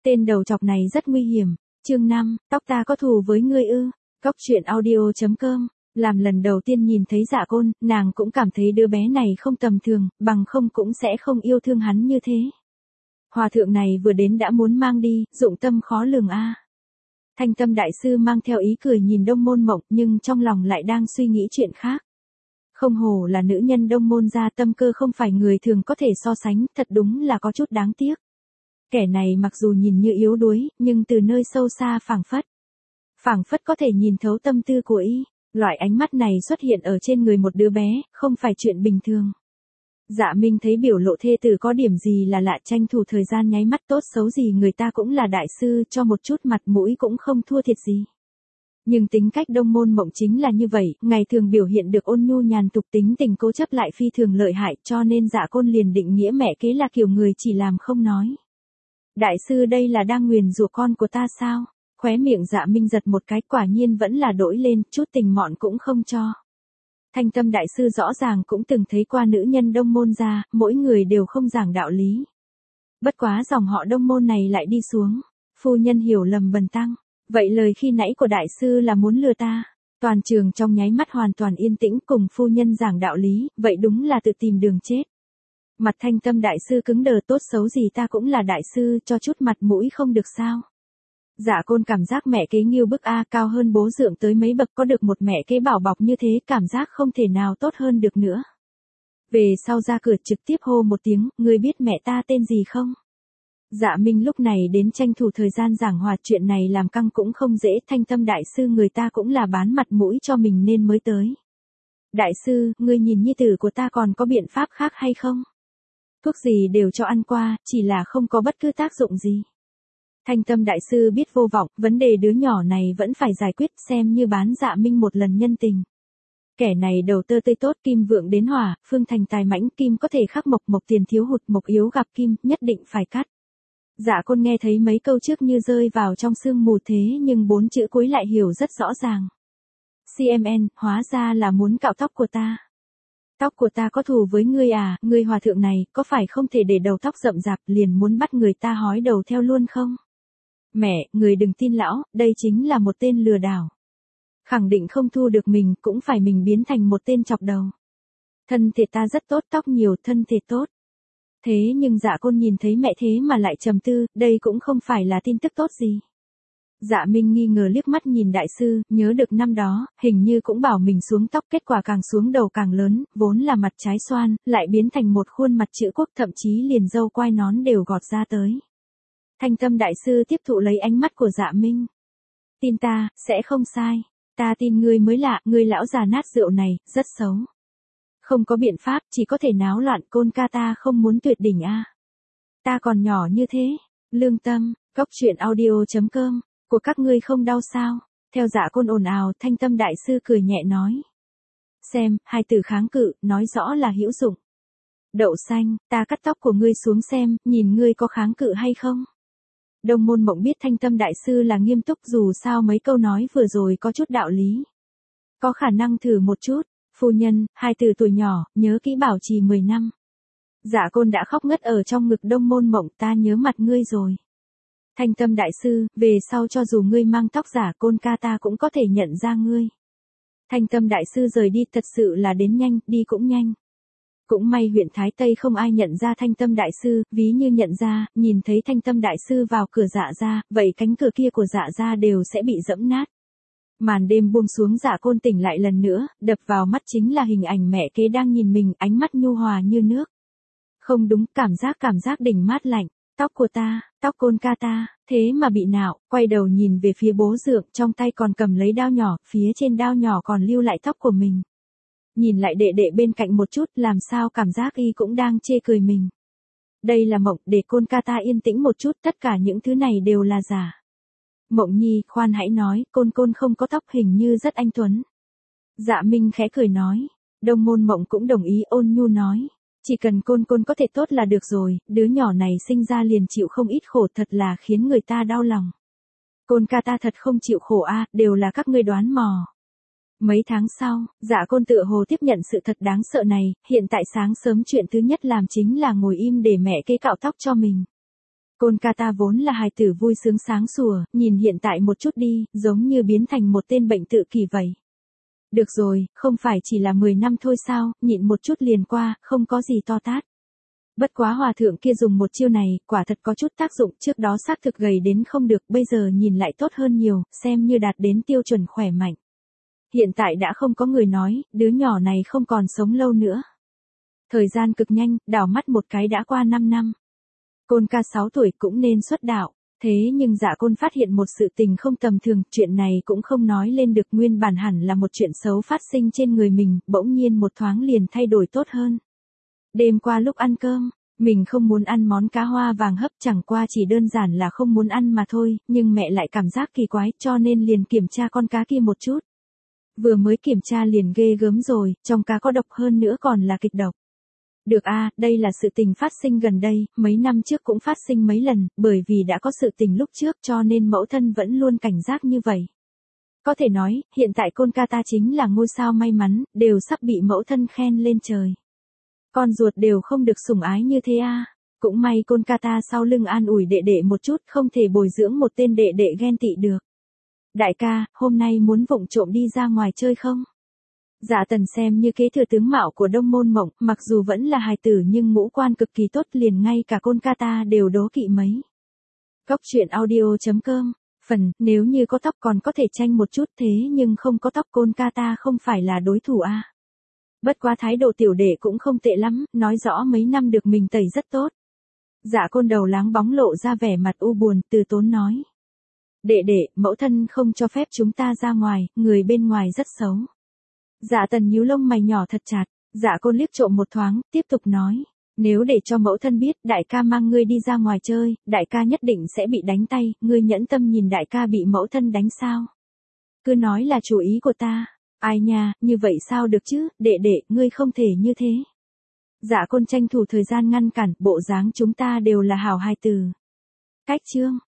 Tên đầu chọc này rất nguy hiểm. Chương 5, tóc ta có thù với ngươi ư? Cóc truyện audio.com. Làm lần đầu tiên nhìn thấy Dạ Côn, nàng cũng cảm thấy đứa bé này không tầm thường, bằng không cũng sẽ không yêu thương hắn như thế. Hòa thượng này vừa đến đã muốn mang đi, dụng tâm khó lường a. Thanh Tâm đại sư mang theo ý cười nhìn Đông Môn Mộng, nhưng trong lòng lại đang suy nghĩ chuyện khác. Không hổ là nữ nhân Đông Môn gia, tâm cơ không phải người thường có thể so sánh, thật đúng là có chút đáng tiếc. Kẻ này mặc dù nhìn như yếu đuối, nhưng từ nơi sâu xa phảng phất có thể nhìn thấu tâm tư của y. Loại ánh mắt này xuất hiện ở trên người một đứa bé, không phải chuyện bình thường. Dạ Minh thấy biểu lộ thê tử có điểm gì là lạ, tranh thủ thời gian nháy mắt, tốt xấu gì người ta cũng là đại sư, cho một chút mặt mũi cũng không thua thiệt gì. Nhưng tính cách Đông Môn Mộng chính là như vậy, ngày thường biểu hiện được ôn nhu nhàn tục, tính tình cố chấp lại phi thường lợi hại, cho nên Dạ Côn liền định nghĩa mẹ kế là kiểu người chỉ làm không nói. Đại sư đây là đang nguyền rủa con của ta sao? Khóe miệng Dạ Minh giật một cái, quả nhiên vẫn là đổi lên, chút tình mọn cũng không cho. Thanh Tâm đại sư rõ ràng cũng từng thấy qua nữ nhân Đông Môn gia, mỗi người đều không giảng đạo lý. Bất quá dòng họ Đông Môn này lại đi xuống. Phu nhân hiểu lầm bần tăng. Vậy lời khi nãy của đại sư là muốn lừa ta? Toàn trường trong nháy mắt hoàn toàn yên tĩnh, cùng phu nhân giảng đạo lý, vậy đúng là tự tìm đường chết. Mặt Thanh Tâm đại sư cứng đờ, tốt xấu gì ta cũng là đại sư, cho chút mặt mũi không được sao? Dạ Côn cảm giác mẹ kế nghiêu bức a, cao hơn bố dượng tới mấy bậc, có được một mẹ kế bảo bọc như thế, cảm giác không thể nào tốt hơn được nữa. Về sau ra cửa trực tiếp hô một tiếng, ngươi biết mẹ ta tên gì không? Dạ Minh lúc này đến tranh thủ thời gian giảng hòa, chuyện này làm căng cũng không dễ, Thanh Tâm đại sư người ta cũng là bán mặt mũi cho mình nên mới tới. Đại sư, ngươi nhìn nhi tử của ta còn có biện pháp khác hay không? Thuốc gì đều cho ăn qua, chỉ là không có bất cứ tác dụng gì. Thanh Tâm đại sư biết vô vọng, vấn đề đứa nhỏ này vẫn phải giải quyết, xem như bán Dạ Minh một lần nhân tình. Kẻ này đầu tơ tươi tốt, kim vượng đến hỏa, phương thành tài mãnh, kim có thể khắc mộc, mộc tiền thiếu hụt, mộc yếu gặp kim, nhất định phải cắt. Dạ Côn nghe thấy mấy câu trước như rơi vào trong sương mù thế, nhưng 4 chữ cuối lại hiểu rất rõ ràng. CMN, hóa ra là muốn cạo tóc của ta. Tóc của ta có thù với ngươi à, ngươi hòa thượng này, có phải không thể để đầu tóc rậm rạp liền muốn bắt người ta hói đầu theo luôn không? Mẹ, người đừng tin lão, đây chính là một tên lừa đảo. Khẳng định không thu được mình, cũng phải mình biến thành một tên chọc đầu. Thân thể ta rất tốt, tóc nhiều, thân thể tốt. Thế nhưng Dạ Côn nhìn thấy mẹ thế mà lại trầm tư, đây cũng không phải là tin tức tốt gì. Dạ Minh nghi ngờ liếc mắt nhìn đại sư, nhớ được năm đó, hình như cũng bảo mình xuống tóc, kết quả càng xuống đầu càng lớn, vốn là mặt trái xoan, lại biến thành một khuôn mặt chữ quốc, thậm chí liền râu quai nón đều gọt ra tới. Thanh Tâm đại sư tiếp thụ lấy ánh mắt của Dạ Minh. Tin ta, sẽ không sai. Ta tin ngươi mới lạ, ngươi lão già nát rượu này, rất xấu. Không có biện pháp, chỉ có thể náo loạn, Côn ca ta không muốn tuyệt đỉnh a. Ta còn nhỏ như thế. Lương tâm, cóc truyện audio.com, của các ngươi không đau sao? Theo Dạ Côn ồn ào, Thanh Tâm đại sư cười nhẹ nói. Xem, hai từ kháng cự, nói rõ là hữu dụng. Đậu xanh, ta cắt tóc của ngươi xuống xem, nhìn ngươi có kháng cự hay không? Đông Môn Mộng biết Thanh Tâm đại sư là nghiêm túc, dù sao mấy câu nói vừa rồi có chút đạo lý. Có khả năng thử một chút. Phu nhân, hai từ tuổi nhỏ, nhớ kỹ bảo trì 10 năm. Dạ Côn đã khóc ngất ở trong ngực Đông Môn Mộng, ta nhớ mặt ngươi rồi. Thanh Tâm đại sư, về sau cho dù ngươi mang tóc giả, Côn ca ta cũng có thể nhận ra ngươi. Thanh Tâm đại sư rời đi, thật sự là đến nhanh, đi cũng nhanh. Cũng may huyện Thái Tây không ai nhận ra Thanh Tâm đại sư, ví như nhận ra, nhìn thấy Thanh Tâm đại sư vào cửa Dạ gia, vậy cánh cửa kia của Dạ gia đều sẽ bị dẫm nát. Màn đêm buông xuống, Dạ Côn tỉnh lại lần nữa, đập vào mắt chính là hình ảnh mẹ kế đang nhìn mình, ánh mắt nhu hòa như nước. Không đúng, cảm giác đỉnh mát lạnh, tóc của ta, tóc Côn ca ta, thế mà bị nạo, quay đầu nhìn về phía bố dượng, trong tay còn cầm lấy đao nhỏ, phía trên đao nhỏ còn lưu lại tóc của mình. Nhìn lại đệ đệ bên cạnh một chút, làm sao cảm giác y cũng đang chê cười mình. Đây là Mộng, để Côn ca ta yên tĩnh một chút, tất cả những thứ này đều là giả. Mộng nhi, khoan hãy nói, Côn không có tóc, hình như rất anh tuấn. Dạ Minh khẽ cười nói. Đông Môn Mộng cũng đồng ý, ôn nhu nói. Chỉ cần Côn có thể tốt là được rồi, đứa nhỏ này sinh ra liền chịu không ít khổ, thật là khiến người ta đau lòng. Côn ca ta thật không chịu khổ a, đều là các ngươi đoán mò. Mấy tháng sau, Dạ Côn tựa hồ tiếp nhận sự thật đáng sợ này, hiện tại sáng sớm chuyện thứ nhất làm chính là ngồi im để mẹ kế cạo tóc cho mình. Côn ca ta vốn là hài tử vui sướng sáng sủa, nhìn hiện tại một chút đi, giống như biến thành một tên bệnh tự kỷ vậy. Được rồi, không phải chỉ là 10 năm thôi sao, nhịn một chút liền qua, không có gì to tát. Bất quá hòa thượng kia dùng một chiêu này, quả thật có chút tác dụng, trước đó xác thực gầy đến không được, bây giờ nhìn lại tốt hơn nhiều, xem như đạt đến tiêu chuẩn khỏe mạnh. Hiện tại đã không có người nói, đứa nhỏ này không còn sống lâu nữa. Thời gian cực nhanh, đảo mắt một cái đã qua 5 năm. Côn ca 6 tuổi cũng nên xuất đạo. Thế nhưng Dạ Côn phát hiện một sự tình không tầm thường, chuyện này cũng không nói lên được, nguyên bản hẳn là một chuyện xấu phát sinh trên người mình, bỗng nhiên một thoáng liền thay đổi tốt hơn. Đêm qua lúc ăn cơm, mình không muốn ăn món cá hoa vàng hấp, chẳng qua chỉ đơn giản là không muốn ăn mà thôi, nhưng mẹ lại cảm giác kỳ quái, cho nên liền kiểm tra con cá kia một chút. Vừa mới kiểm tra liền ghê gớm rồi, trong cá có độc, hơn nữa còn là kịch độc. Được a, đây là sự tình phát sinh gần đây, mấy năm trước cũng phát sinh mấy lần, bởi vì đã có sự tình lúc trước cho nên mẫu thân vẫn luôn cảnh giác như vậy. Có thể nói, hiện tại Côn ca ta chính là ngôi sao may mắn, đều sắp bị mẫu thân khen lên trời. Con ruột đều không được sủng ái như thế a. Cũng may Côn ca ta sau lưng an ủi đệ đệ một chút, không thể bồi dưỡng một tên đệ đệ ghen tị được. Đại ca, hôm nay muốn vụng trộm đi ra ngoài chơi không? Dạ Tần xem như kế thừa tướng mạo của Đông Môn Mộng, mặc dù vẫn là hài tử nhưng ngũ quan cực kỳ tốt, liền ngay cả Côn ca ta đều đố kỵ mấy. Góc truyện audio.com. Phần, nếu như có tóc còn có thể tranh một chút, thế nhưng không có tóc Côn ca ta không phải là đối thủ a. Bất quá thái độ tiểu đệ cũng không tệ lắm, nói rõ mấy năm được mình tẩy rất tốt. Dạ Côn đầu láng bóng lộ ra vẻ mặt u buồn, từ tốn nói. Đệ đệ, mẫu thân không cho phép chúng ta ra ngoài, người bên ngoài rất xấu. Dạ Tần nhíu lông mày nhỏ thật chặt, Dạ Côn liếc trộm một thoáng, tiếp tục nói. Nếu để cho mẫu thân biết đại ca mang ngươi đi ra ngoài chơi, đại ca nhất định sẽ bị đánh tay, ngươi nhẫn tâm nhìn đại ca bị mẫu thân đánh sao? Cứ nói là chủ ý của ta. Ai nha, như vậy sao được chứ, đệ đệ, ngươi không thể như thế. Dạ Côn tranh thủ thời gian ngăn cản, bộ dáng chúng ta đều là hảo hài tử. Cách chương.